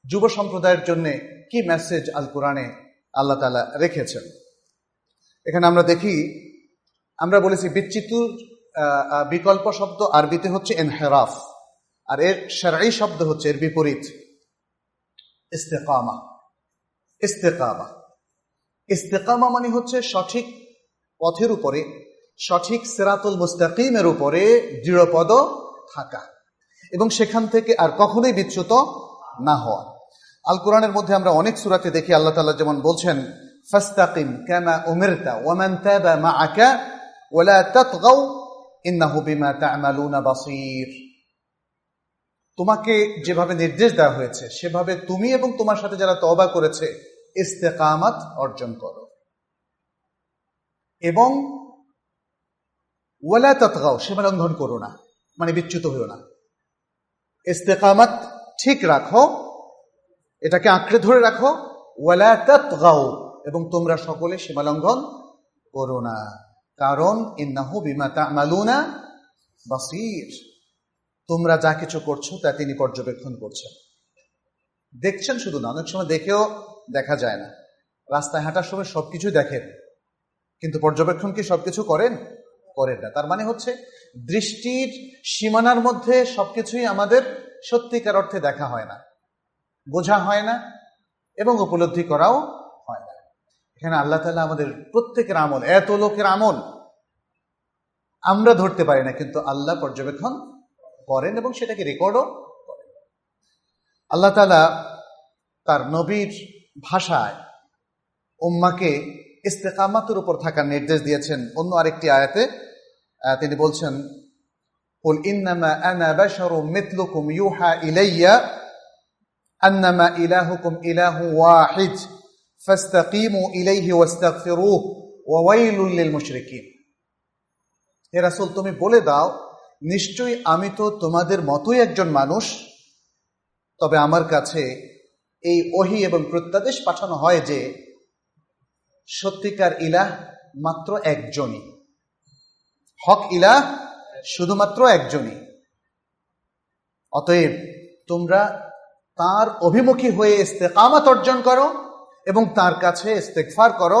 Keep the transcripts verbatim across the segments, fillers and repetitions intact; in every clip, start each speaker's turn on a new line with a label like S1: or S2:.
S1: যুব সম্প্রদায়ের জন্য কি মেসেজ আল কোরআনে আল্লাহ তাআলা রেখেছেন। এখানে আমরা দেখি, আমরা বলেছি বিচ্যুতির বিকল্প শব্দ আরবিতে হচ্ছে ইনহিরাফ, আর এর শারঈ শব্দ হচ্ছে এর বিপরীত ইস্তেকামা। ইস্তেকামা ইস্তেকামা মানে হচ্ছে সঠিক পথের উপরে, সঠিক সিরাতুল মুস্তাকিমের উপরে দৃঢ়পদ থাকা এবং সেখান থেকে আর কখনোই বিচ্যুত না হওয়া। আল কোরআনের মধ্যে আমরা অনেক সূরাতে দেখি আল্লাহ তাআলা যেমন বলছেন, ফাস্তাকিম কামা উমিরতা ওয়া মান তাবা মাআকা ওয়া লা তাতগাও ইন্নাহু বিমা তা'মালুনা বাসীর। তোমাকে যেভাবে নির্দেশ দেওয়া হয়েছে সেভাবে তুমি এবং তোমার সাথে যারা তওবা করেছে ইস্তেকামাত অর্জন করো এবং ওয়ালা তাতগাও, সীমা লঙ্ঘন করো না, মানে বিচ্যুত হইও না। ইস্তেকামাত ঠিক রাখো, এটাকে আঁকড়ে ধরে রাখো। ওয়ালা তাতগাও, এবং তোমরা সকলে সীমা লঙ্ঘন করো না, কারণ ইন্নাহু বিমা তা'মালুনা বাসীর, তোমরা যা কিছু করছো তা তিনি পর্যবেক্ষণ করছেন, দেখছেন শুধু না, অনেক সময় দেখেও দেখা যায় না। রাস্তায় হাঁটার সময় সবকিছু দেখেন, কিন্তু পর্যবেক্ষণ কি সবকিছু করেন? করেন না। তার মানে হচ্ছে দৃষ্টির সীমানার মধ্যে সবকিছুই আমাদের সত্যিকার অর্থে দেখা হয় না, বোঝা হয় না এবং উপলব্ধি করাও হয় না। এখানে আল্লাহ তাআলা আমাদের প্রত্যেকের আমল, এত লোকের আমল আমরা ধরতে পারি না, কিন্তু আল্লাহ পর্যবেক্ষণ করেন এবং সেটাকে রেকর্ডও করেন। আল্লাহ তাআলা তার নবীর ভাষায় উম্মাহকে ইস্তেকামাতের উপর থাকার নির্দেশ দিয়েছেন। অন্য আরেকটি আয়াতে তিনি বলছেন, কুল ইন্নামা আনা বাশারুম মিথলুকুম ইউহা ইলাইয়া আন্নামা ইলাহুকুম ইলাহু ওয়াহিদ ফাস্তাকিমু ইলাইহি ওয়াস্তাগফিরুহু ওয়া ওয়াইলুল লিল মুশরিকিন। হে রাসূল, তুমি বলে দাও, নিশ্চয়ই আমি তো তোমাদের মতোই একজন মানুষ, তবে আমার কাছে এই ওহী এবং প্রত্যাদেশ পাঠানো হয় যে সত্যিকার ইলাহ মাত্র একজনই, হক ইলাহ শুধুমাত্র একজনই। অতএব তোমরা তার অভিমুখী হয়ে ইস্তেকামাত অর্জন করো এবং তার কাছে ইস্তেগফার করো।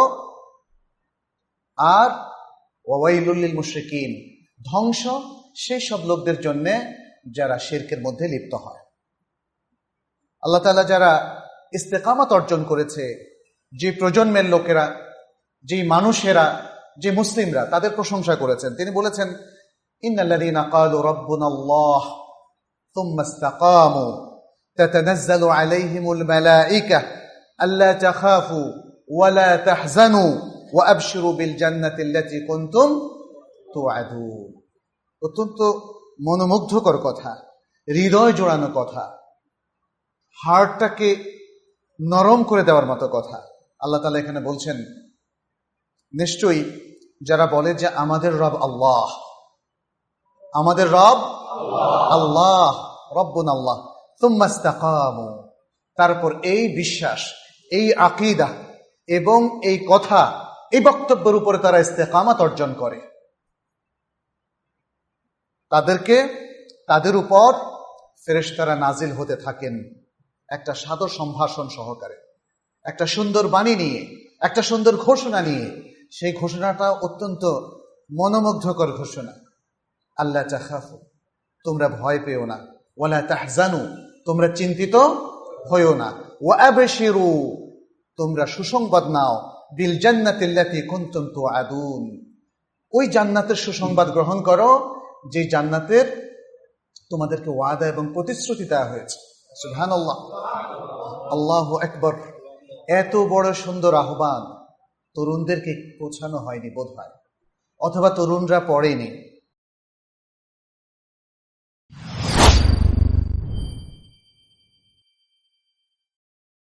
S1: আর ওয়াইলুল লিল মুশরিকিন, ধ্বংস সেই সব লোকদের জন্য যারা শিরকের মধ্যে লিপ্ত হয়। আল্লাহ তাআলা যারা ইস্তেকামাত অর্জন করেছে, যে প্রজন্মের লোকেরা, যে মানুষেরা, যে মুসলিমরা, তাদের প্রশংসা করেছেন। তিনি বলেছেন, ইন্নাল্লাযীনা ক্বালু রাব্বুনাল্লাহ থুম্মা ইসতাকামু তাতানাজ্জালু আলাইহিমুল মালাঈকা আল্লা তাখাফু ওয়া লা তাহজানু ওয়া আবশিরু বিল জান্নাতিল্লাতী কুনতুম তুআদুন। অত্যন্ত মনোমুগ্ধকর কথা, হৃদয় জোড়ানো কথা, হার্টটাকে নরম করে দেওয়ার মতো কথা। আল্লাহ তাআলা এখানে বলছেন, নিশ্চয়ই যারা বলে যে আমাদের রব আল্লাহ, আমাদের রব আল্লাহ, রব্বুনা আল্লাহ, সুম্মা ইসতাকামু, তারপর এই বিশ্বাস, এই আকীদা এবং এই কথা, এই বক্তব্যের উপরে তারা ইস্তেকামাত অর্জন করে, তাদেরকে তাদের উপর ফেরেশতারা নাজিল হতে থাকেন একটা সাদর সম্ভাষণ সহকারে, একটা সুন্দর বাণী নিয়ে, একটা সুন্দর ঘোষণা নিয়ে। সেই ঘোষণাটা অত্যন্ত মনোমুগ্ধকর ঘোষণা। আল্লা তাখাফু, তোমরা ভয় পেও না, ওয়ালা তাহজানু, তোমরা চিন্তিত হইও না, ওয়া আবশিরু, তোমরা সুসংবাদ নাও, বিল জান্নাতিল্লাতী কুনতুম তুআদুন, ওই জান্নাতের সুসংবাদ গ্রহণ করো যে জান্নাতের তোমাদেরকে ওয়াদা এবং প্রতিশ্রুতি দেওয়া হয়েছে। সুবহানাল্লাহ, আল্লাহু আকবার। এত বড় সুন্দর আহ্বান তরুণদেরকে পৌঁছানো হয়নি বোধ হয়, অথবা তরুণরা পড়েনি।